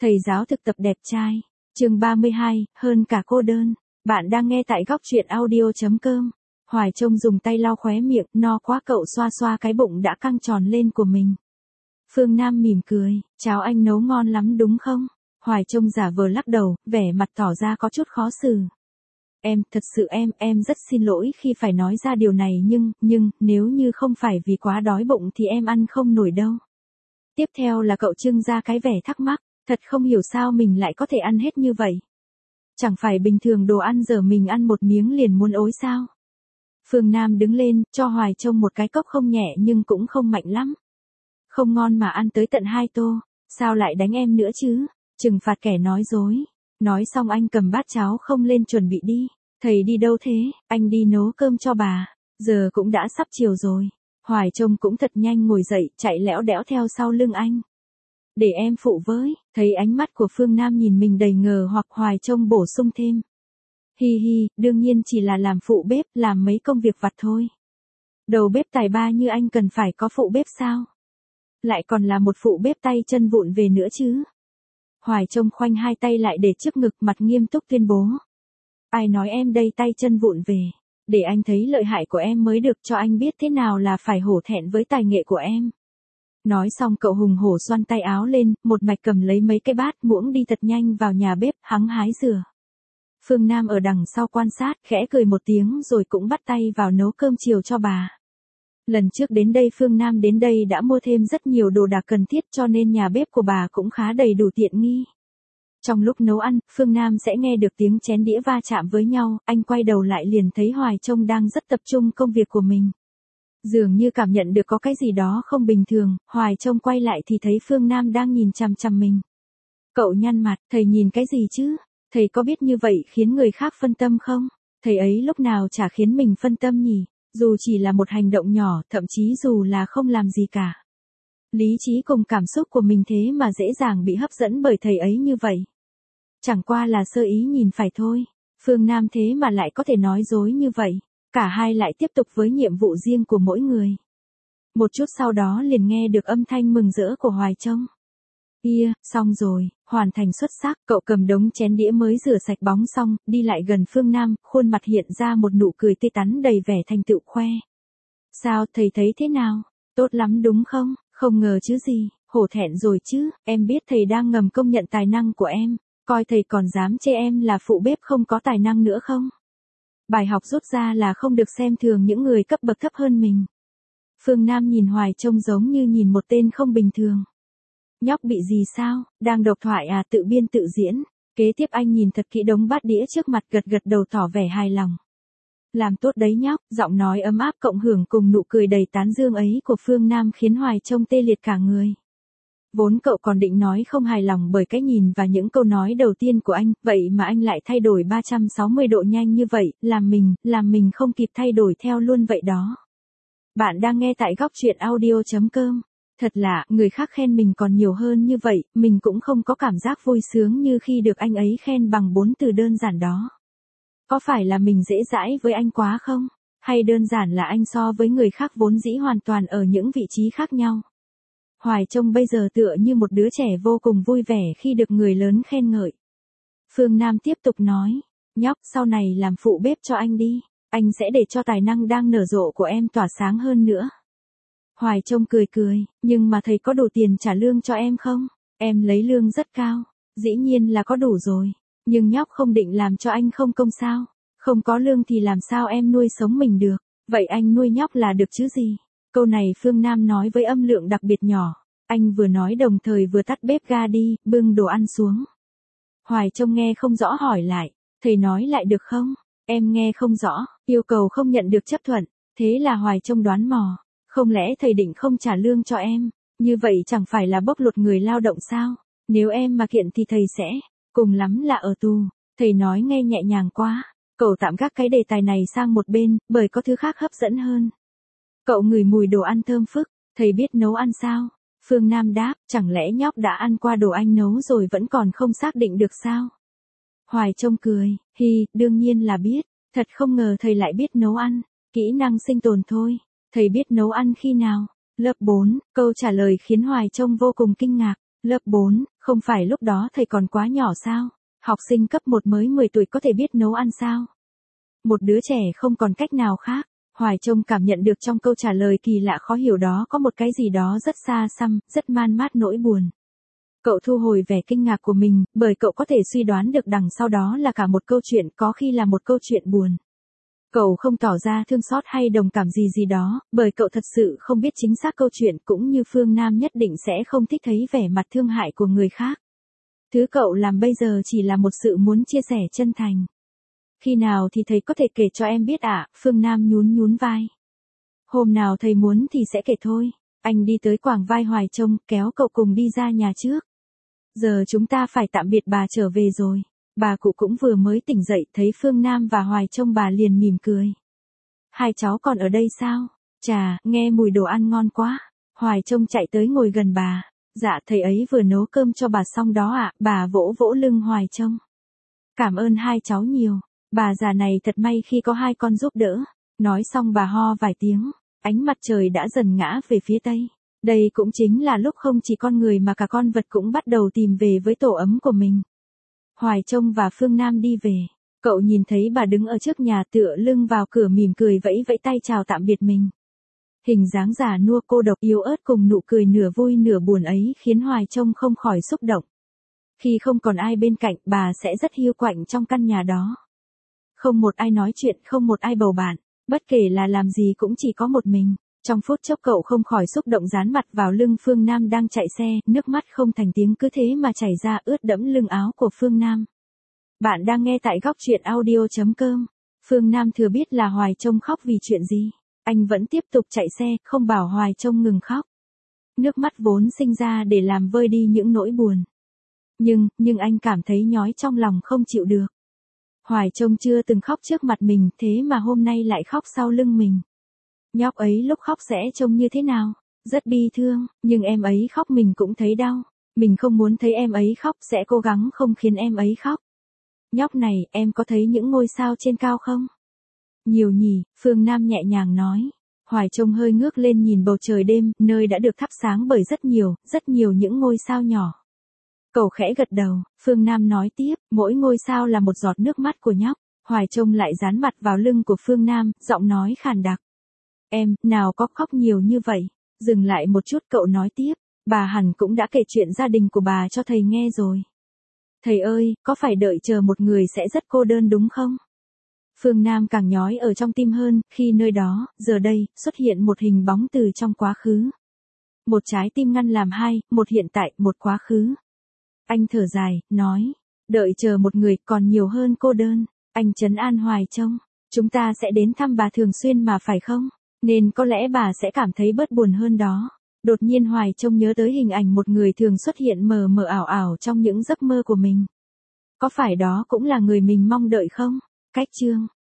Thầy giáo thực tập đẹp trai. Chương 32, hơn cả cô đơn. Bạn đang nghe tại góc truyện audio.com. Hoài Trông dùng tay lau khóe miệng, no quá cậu xoa xoa cái bụng đã căng tròn lên của mình. Phương Nam mỉm cười, cháo anh nấu ngon lắm đúng không? Hoài Trông giả vờ lắc đầu, vẻ mặt tỏ ra có chút khó xử. Thật sự em rất xin lỗi khi phải nói ra điều này nhưng, nếu như không phải vì quá đói bụng thì em ăn không nổi đâu. Tiếp theo là cậu trưng ra cái vẻ thắc mắc, thật không hiểu sao mình lại có thể ăn hết như vậy. Chẳng phải bình thường đồ ăn giờ mình ăn một miếng liền muốn ối sao? Phương Nam đứng lên, cho Hoài Trông một cái cốc không nhẹ nhưng cũng không mạnh lắm. Không ngon mà ăn tới tận 2 tô, sao lại đánh em nữa chứ? Trừng phạt kẻ nói dối. Nói xong anh cầm bát cháo không lên chuẩn bị đi. Thầy đi đâu thế? Anh đi nấu cơm cho bà. Giờ cũng đã sắp chiều rồi. Hoài Trông cũng thật nhanh ngồi dậy, chạy lẽo đẽo theo sau lưng anh. Để em phụ với. Thấy ánh mắt của Phương Nam nhìn mình đầy ngờ hoặc Hoài Trông bổ sung thêm. Hi hi, đương nhiên chỉ là làm phụ bếp, làm mấy công việc vặt thôi. Đầu bếp tài ba như anh cần phải có phụ bếp sao? Lại còn là một phụ bếp tay chân vụn về nữa chứ. Hoài Trông khoanh hai tay lại để trước ngực, mặt nghiêm túc tuyên bố. Ai nói em đây tay chân vụn về. Để anh thấy lợi hại của em mới được, cho anh biết thế nào là phải hổ thẹn với tài nghệ của em. Nói xong cậu hùng hổ xoăn tay áo lên, một mạch cầm lấy mấy cái bát muỗng đi thật nhanh vào nhà bếp, hăng hái rửa. Phương Nam ở đằng sau quan sát, khẽ cười một tiếng rồi cũng bắt tay vào nấu cơm chiều cho bà. Lần trước đến đây Phương Nam đến đây đã mua thêm rất nhiều đồ đạc cần thiết cho nên nhà bếp của bà cũng khá đầy đủ tiện nghi. Trong lúc nấu ăn, Phương Nam sẽ nghe được tiếng chén đĩa va chạm với nhau, anh quay đầu lại liền thấy Hoài Trông đang rất tập trung công việc của mình. Dường như cảm nhận được có cái gì đó không bình thường, Hoài Trông quay lại thì thấy Phương Nam đang nhìn chằm chằm mình. Cậu nhăn mặt, thầy nhìn cái gì chứ? Thầy có biết như vậy khiến người khác phân tâm không? Thầy ấy lúc nào chả khiến mình phân tâm nhỉ? Dù chỉ là một hành động nhỏ, thậm chí dù là không làm gì cả. Lý trí cùng cảm xúc của mình thế mà dễ dàng bị hấp dẫn bởi thầy ấy như vậy. Chẳng qua là sơ ý nhìn phải thôi. Phương Nam thế mà lại có thể nói dối như vậy. Cả hai lại tiếp tục với nhiệm vụ riêng của mỗi người. Một chút sau đó liền nghe được âm thanh mừng rỡ của Hoài Trông. Xong rồi, hoàn thành xuất sắc. Cậu cầm đống chén đĩa mới rửa sạch bóng xong, đi lại gần Phương Nam, khuôn mặt hiện ra một nụ cười tươi tắn đầy vẻ thành tựu khoe. Sao, thầy thấy thế nào? Tốt lắm đúng không? Không ngờ chứ gì, hổ thẹn rồi chứ, em biết thầy đang ngầm công nhận tài năng của em, coi thầy còn dám chê em là phụ bếp không có tài năng nữa không? Bài học rút ra là không được xem thường những người cấp bậc thấp hơn mình. Phương Nam nhìn Hoài Trông giống như nhìn một tên không bình thường. Nhóc bị gì sao, đang độc thoại à, tự biên tự diễn. Kế tiếp anh nhìn thật kỹ đống bát đĩa trước mặt, gật gật đầu tỏ vẻ hài lòng. Làm tốt đấy nhóc, giọng nói ấm áp cộng hưởng cùng nụ cười đầy tán dương ấy của Phương Nam khiến Hoài Trông tê liệt cả người. Vốn cậu còn định nói không hài lòng bởi cái nhìn và những câu nói đầu tiên của anh, vậy mà anh lại thay đổi 360 độ nhanh như vậy, làm mình không kịp thay đổi theo luôn vậy đó. Bạn đang nghe tại góc truyện audio.com. Thật lạ, người khác khen mình còn nhiều hơn như vậy, mình cũng không có cảm giác vui sướng như khi được anh ấy khen bằng 4 từ đơn giản đó. Có phải là mình dễ dãi với anh quá không? Hay đơn giản là anh so với người khác vốn dĩ hoàn toàn ở những vị trí khác nhau? Hoài Trông bây giờ tựa như một đứa trẻ vô cùng vui vẻ khi được người lớn khen ngợi. Phương Nam tiếp tục nói, nhóc sau này làm phụ bếp cho anh đi, anh sẽ để cho tài năng đang nở rộ của em tỏa sáng hơn nữa. Hoài Trông cười cười, nhưng mà thầy có đủ tiền trả lương cho em không? Em lấy lương rất cao, dĩ nhiên là có đủ rồi, nhưng nhóc không định làm cho anh không công sao? Không có lương thì làm sao em nuôi sống mình được, vậy anh nuôi nhóc là được chứ gì? Câu này Phương Nam nói với âm lượng đặc biệt nhỏ, anh vừa nói đồng thời vừa tắt bếp ga đi, bưng đồ ăn xuống. Hoài Trông nghe không rõ hỏi lại, thầy nói lại được không? Em nghe không rõ, yêu cầu không nhận được chấp thuận, thế là Hoài Trông đoán mò, không lẽ thầy định không trả lương cho em, như vậy chẳng phải là bóc lột người lao động sao? Nếu em mà kiện thì thầy sẽ, cùng lắm là ở tù, thầy nói nghe nhẹ nhàng quá, cậu tạm gác cái đề tài này sang một bên, bởi có thứ khác hấp dẫn hơn. Cậu ngửi mùi đồ ăn thơm phức, thầy biết nấu ăn sao? Phương Nam đáp, chẳng lẽ nhóc đã ăn qua đồ anh nấu rồi vẫn còn không xác định được sao? Hoài Trông cười, đương nhiên là biết, thật không ngờ thầy lại biết nấu ăn, kỹ năng sinh tồn thôi, thầy biết nấu ăn khi nào? Lớp 4, câu trả lời khiến Hoài Trông vô cùng kinh ngạc, lớp 4, Không phải lúc đó thầy còn quá nhỏ sao? Học sinh cấp 1 mới 10 tuổi có thể biết nấu ăn sao? Một đứa trẻ không còn cách nào khác. Hoài Trông cảm nhận được trong câu trả lời kỳ lạ khó hiểu đó có một cái gì đó rất xa xăm, rất man mát nỗi buồn. Cậu thu hồi vẻ kinh ngạc của mình, bởi cậu có thể suy đoán được đằng sau đó là cả một câu chuyện, có khi là một câu chuyện buồn. Cậu không tỏ ra thương xót hay đồng cảm gì đó, bởi cậu thật sự không biết chính xác câu chuyện, cũng như Phương Nam nhất định sẽ không thích thấy vẻ mặt thương hại của người khác. Thứ cậu làm bây giờ chỉ là một sự muốn chia sẻ chân thành. Khi nào thì thầy có thể kể cho em biết ạ? Phương Nam nhún vai. Hôm nào thầy muốn thì sẽ kể thôi. Anh đi tới quàng vai Hoài Trông, kéo cậu cùng đi ra nhà trước. Giờ chúng ta phải tạm biệt bà trở về rồi. Bà cụ cũng vừa mới tỉnh dậy, thấy Phương Nam và Hoài Trông bà liền mỉm cười. Hai cháu còn ở đây sao? Chà, nghe mùi đồ ăn ngon quá. Hoài Trông chạy tới ngồi gần bà. Dạ thầy ấy vừa nấu cơm cho bà xong đó ạ. Bà vỗ vỗ lưng Hoài Trông. Cảm ơn hai cháu nhiều. Bà già này thật may khi có hai con giúp đỡ. Nói xong bà ho vài tiếng. Ánh mặt trời đã dần ngã về phía tây. Đây cũng chính là lúc không chỉ con người mà cả con vật cũng bắt đầu tìm về với tổ ấm của mình. Hoài Trông và Phương Nam đi về. Cậu nhìn thấy bà đứng ở trước nhà tựa lưng vào cửa mỉm cười vẫy vẫy tay chào tạm biệt mình. Hình dáng già nua cô độc yếu ớt cùng nụ cười nửa vui nửa buồn ấy khiến Hoài Trông không khỏi xúc động. Khi không còn ai bên cạnh, bà sẽ rất hiu quạnh trong căn nhà đó. Không một ai nói chuyện, không một ai bầu bạn, bất kể là làm gì cũng chỉ có một mình. Trong phút chốc cậu không khỏi xúc động dán mặt vào lưng Phương Nam đang chạy xe, nước mắt không thành tiếng cứ thế mà chảy ra ướt đẫm lưng áo của Phương Nam. Bạn đang nghe tại góc truyện audio.com. Phương Nam thừa biết là Hoài Trông khóc vì chuyện gì. Anh vẫn tiếp tục chạy xe, không bảo Hoài Trông ngừng khóc. Nước mắt vốn sinh ra để làm vơi đi những nỗi buồn. Nhưng anh cảm thấy nhói trong lòng không chịu được. Hoài Trông chưa từng khóc trước mặt mình, thế mà hôm nay lại khóc sau lưng mình. Nhóc ấy lúc khóc sẽ trông như thế nào? Rất bi thương, nhưng em ấy khóc mình cũng thấy đau. Mình không muốn thấy em ấy khóc, sẽ cố gắng không khiến em ấy khóc. Nhóc này, em có thấy những ngôi sao trên cao không? Nhiều nhỉ, Phương Nam nhẹ nhàng nói. Hoài Trông hơi ngước lên nhìn bầu trời đêm, nơi đã được thắp sáng bởi rất nhiều những ngôi sao nhỏ. Cậu khẽ gật đầu, Phương Nam nói tiếp, mỗi ngôi sao là một giọt nước mắt của nhóc. Hoài Trông lại dán mặt vào lưng của Phương Nam, giọng nói khàn đặc. Em, nào có khóc nhiều như vậy. Dừng lại một chút cậu nói tiếp, bà hẳn cũng đã kể chuyện gia đình của bà cho thầy nghe rồi. Thầy ơi, có phải đợi chờ một người sẽ rất cô đơn đúng không? Phương Nam càng nhói ở trong tim hơn, khi nơi đó, giờ đây, xuất hiện một hình bóng từ trong quá khứ. Một trái tim ngăn làm hai, một hiện tại, một quá khứ. Anh thở dài, nói, đợi chờ một người còn nhiều hơn cô đơn. Anh trấn an Hoài Trông, chúng ta sẽ đến thăm bà thường xuyên mà phải không? Nên có lẽ bà sẽ cảm thấy bớt buồn hơn đó. Đột nhiên Hoài Trông nhớ tới hình ảnh một người thường xuất hiện mờ mờ ảo ảo trong những giấc mơ của mình. Có phải đó cũng là người mình mong đợi không? Cách chương